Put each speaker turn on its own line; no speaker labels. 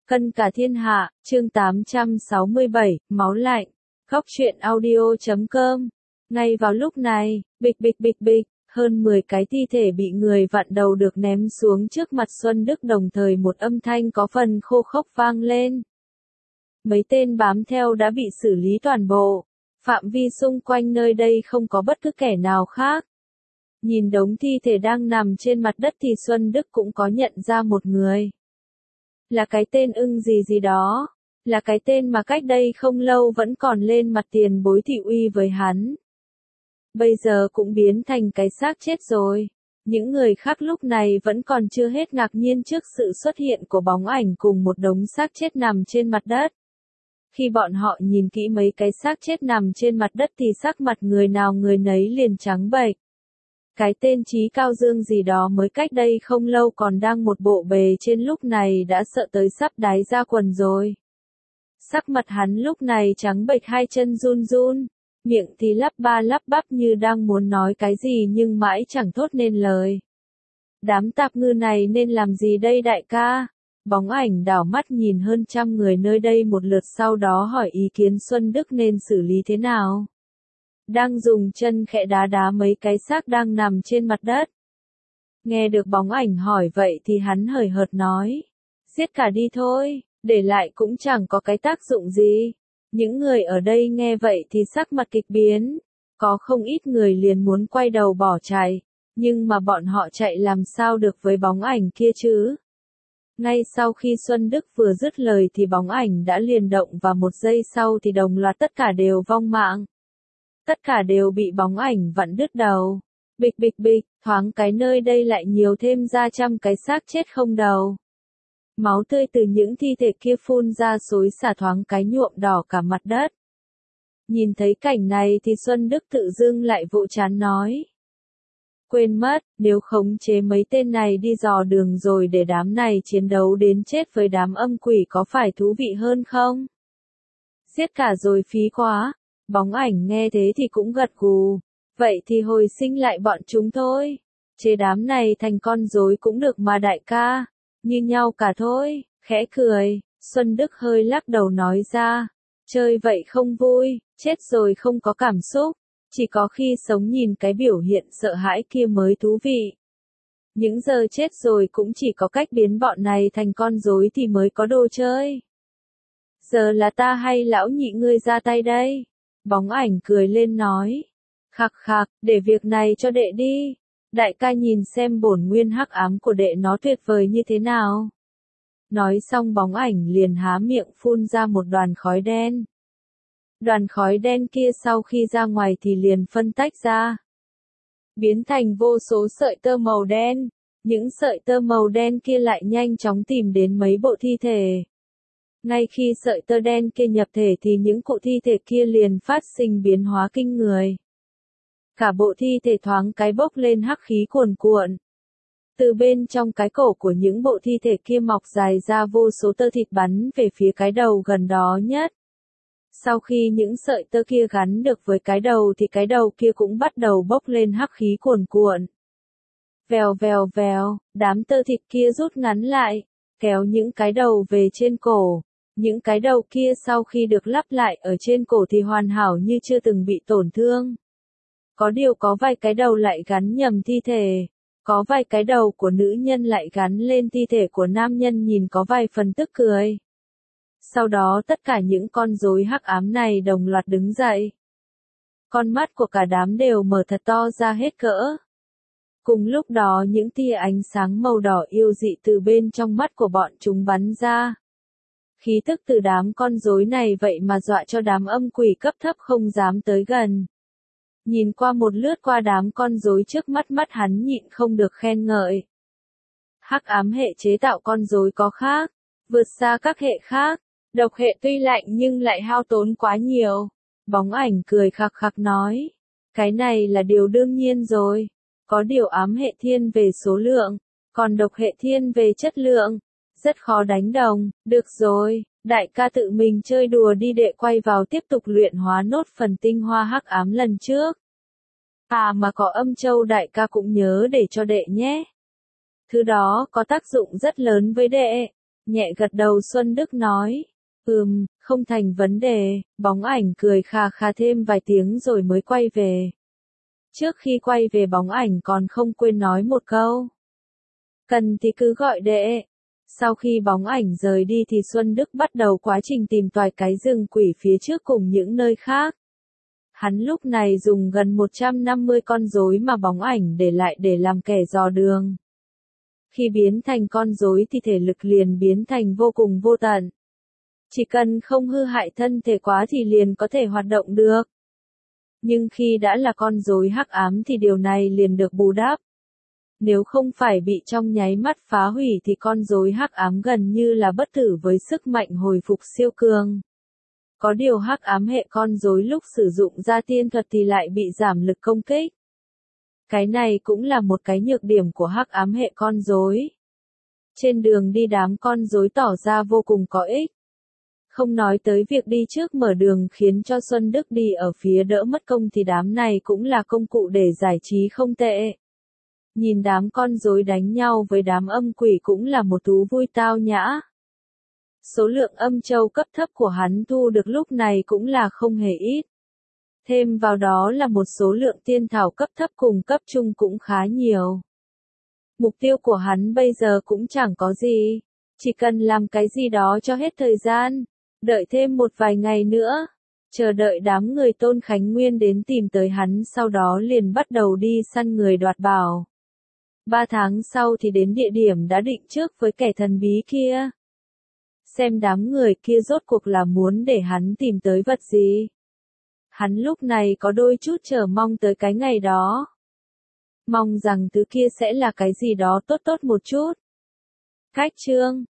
Cân cả thiên hạ, chương 867, máu lạnh. Góc truyện audio.com. Ngay vào lúc này, bịch bịch bịch bịch, hơn 10 cái thi thể bị người vặn đầu được ném xuống trước mặt Xuân Đức, đồng thời một âm thanh có phần khô khốc vang lên. Mấy tên bám theo đã bị xử lý toàn bộ. Phạm vi xung quanh nơi đây không có bất cứ kẻ nào khác. Nhìn đống thi thể đang nằm trên mặt đất thì Xuân Đức cũng có nhận ra một người. Là cái tên Ưng gì gì đó. Là cái tên mà cách đây không lâu vẫn còn lên mặt tiền bối thị uy với hắn. Bây giờ cũng biến thành cái xác chết rồi. Những người khác lúc này vẫn còn chưa hết ngạc nhiên trước sự xuất hiện của bóng ảnh cùng một đống xác chết nằm trên mặt đất. Khi bọn họ nhìn kỹ mấy cái xác chết nằm trên mặt đất thì sắc mặt người nào người nấy liền trắng bệch. Cái tên Trí Cao Dương gì đó mới cách đây không lâu còn đang một bộ bề trên lúc này đã sợ tới sắp đái ra quần rồi. Sắc mặt hắn lúc này trắng bệch, hai chân run run, miệng thì lắp ba lắp bắp như đang muốn nói cái gì nhưng mãi chẳng thốt nên lời. Đám tạp ngư này nên làm gì đây đại ca? Bóng ảnh đảo mắt nhìn hơn 100 người nơi đây một lượt, sau đó hỏi ý kiến Xuân Đức nên xử lý thế nào. Đang dùng chân khẽ đá đá mấy cái xác đang nằm trên mặt đất. Nghe được bóng ảnh hỏi vậy thì hắn hời hợt nói. Giết cả đi thôi, để lại cũng chẳng có cái tác dụng gì. Những người ở đây nghe vậy thì sắc mặt kịch biến. Có không ít người liền muốn quay đầu bỏ chạy. Nhưng mà bọn họ chạy làm sao được với bóng ảnh kia chứ? Ngay sau khi Xuân Đức vừa dứt lời thì bóng ảnh đã liền động, và một giây sau thì đồng loạt tất cả đều vong mạng. Tất cả đều bị bóng ảnh vặn đứt đầu. Bịch bịch bịch, thoáng cái nơi đây lại nhiều thêm ra 100 cái xác chết không đầu. Máu tươi từ những thi thể kia phun ra xối xả, thoáng cái nhuộm đỏ cả mặt đất. Nhìn thấy cảnh này thì Xuân Đức tự dưng lại vỗ trán nói. Quên mất, nếu khống chế mấy tên này đi dò đường rồi để đám này chiến đấu đến chết với đám âm quỷ có phải thú vị hơn không? Giết cả rồi phí quá. Bóng ảnh nghe thế thì cũng gật gù. Vậy thì hồi sinh lại bọn chúng thôi. Chế đám này thành con rối cũng được mà đại ca. Như nhau cả thôi. Khẽ cười, Xuân Đức hơi lắc đầu nói ra. Chơi vậy không vui, chết rồi không có cảm xúc. Chỉ có khi sống nhìn cái biểu hiện sợ hãi kia mới thú vị. Những giờ chết rồi cũng chỉ có cách biến bọn này thành con rối thì mới có đồ chơi. Giờ là ta hay lão nhị ngươi ra tay đây? Bóng ảnh cười lên nói. Khặc khặc, để việc này cho đệ đi. Đại ca nhìn xem bổn nguyên hắc ám của đệ nó tuyệt vời như thế nào. Nói xong bóng ảnh liền há miệng phun ra một đoàn khói đen. Đoàn khói đen kia sau khi ra ngoài thì liền phân tách ra. Biến thành vô số sợi tơ màu đen. Những sợi tơ màu đen kia lại nhanh chóng tìm đến mấy bộ thi thể. Ngay khi sợi tơ đen kia nhập thể thì những cụ thi thể kia liền phát sinh biến hóa kinh người. Cả bộ thi thể thoáng cái bốc lên hắc khí cuồn cuộn. Từ bên trong cái cổ của những bộ thi thể kia mọc dài ra vô số tơ thịt bắn về phía cái đầu gần đó nhất. Sau khi những sợi tơ kia gắn được với cái đầu thì cái đầu kia cũng bắt đầu bốc lên hắc khí cuồn cuộn. Vèo vèo vèo, đám tơ thịt kia rút ngắn lại, kéo những cái đầu về trên cổ. Những cái đầu kia sau khi được lắp lại ở trên cổ thì hoàn hảo như chưa từng bị tổn thương. Có điều có vài cái đầu lại gắn nhầm thi thể. Có vài cái đầu của nữ nhân lại gắn lên thi thể của nam nhân, nhìn có vài phần tức cười. Sau đó tất cả những con rối hắc ám này đồng loạt đứng dậy. Con mắt của cả đám đều mở thật to ra hết cỡ. Cùng lúc đó những tia ánh sáng màu đỏ yêu dị từ bên trong mắt của bọn chúng bắn ra. Khí tức từ đám con rối này vậy mà dọa cho đám âm quỷ cấp thấp không dám tới gần. Nhìn qua một lướt qua đám con rối trước mắt, mắt hắn nhịn không được khen ngợi. Hắc ám hệ chế tạo con rối có khác, vượt xa các hệ khác. Độc hệ tuy lạnh nhưng lại hao tốn quá nhiều. Bóng ảnh cười khặc khặc nói. Cái này là điều đương nhiên rồi. Có điều ám hệ thiên về số lượng, còn độc hệ thiên về chất lượng. Rất khó đánh đồng. Được rồi, đại ca tự mình chơi đùa đi, đệ quay vào tiếp tục luyện hóa nốt phần tinh hoa hắc ám lần trước. À mà có âm châu đại ca cũng nhớ để cho đệ nhé. Thứ đó có tác dụng rất lớn với đệ. Nhẹ gật đầu Xuân Đức nói. Không thành vấn đề, bóng ảnh cười kha kha thêm vài tiếng rồi mới quay về. Trước khi quay về bóng ảnh còn không quên nói một câu. Cần thì cứ gọi đệ. Sau khi bóng ảnh rời đi thì Xuân Đức bắt đầu quá trình tìm tòi cái rừng quỷ phía trước cùng những nơi khác. Hắn lúc này dùng gần 150 con rối mà bóng ảnh để lại để làm kẻ dò đường. Khi biến thành con rối thì thể lực liền biến thành vô cùng vô tận. Chỉ cần không hư hại thân thể quá thì liền có thể hoạt động được. Nhưng khi đã là con rối hắc ám thì điều này liền được bù đắp. Nếu không phải bị trong nháy mắt phá hủy thì con rối hắc ám gần như là bất tử với sức mạnh hồi phục siêu cường. Có điều hắc ám hệ con rối lúc sử dụng ra tiên thuật thì lại bị giảm lực công kích. Cái này cũng là một cái nhược điểm của hắc ám hệ con rối. Trên đường đi đám con rối tỏ ra vô cùng có ích. Không nói tới việc đi trước mở đường khiến cho Xuân Đức đi ở phía đỡ mất công thì đám này cũng là công cụ để giải trí không tệ. Nhìn đám con rối đánh nhau với đám âm quỷ cũng là một thú vui tao nhã. Số lượng âm châu cấp thấp của hắn thu được lúc này cũng là không hề ít. Thêm vào đó là một số lượng tiên thảo cấp thấp cùng cấp trung cũng khá nhiều. Mục tiêu của hắn bây giờ cũng chẳng có gì. Chỉ cần làm cái gì đó cho hết thời gian. Đợi thêm một vài ngày nữa. Chờ đợi đám người Tôn Khánh Nguyên đến tìm tới hắn sau đó liền bắt đầu đi săn người đoạt bảo. 3 tháng sau thì đến địa điểm đã định trước với kẻ thần bí kia. Xem đám người kia rốt cuộc là muốn để hắn tìm tới vật gì. Hắn lúc này có đôi chút chờ mong tới cái ngày đó. Mong rằng thứ kia sẽ là cái gì đó tốt tốt một chút. Cách chương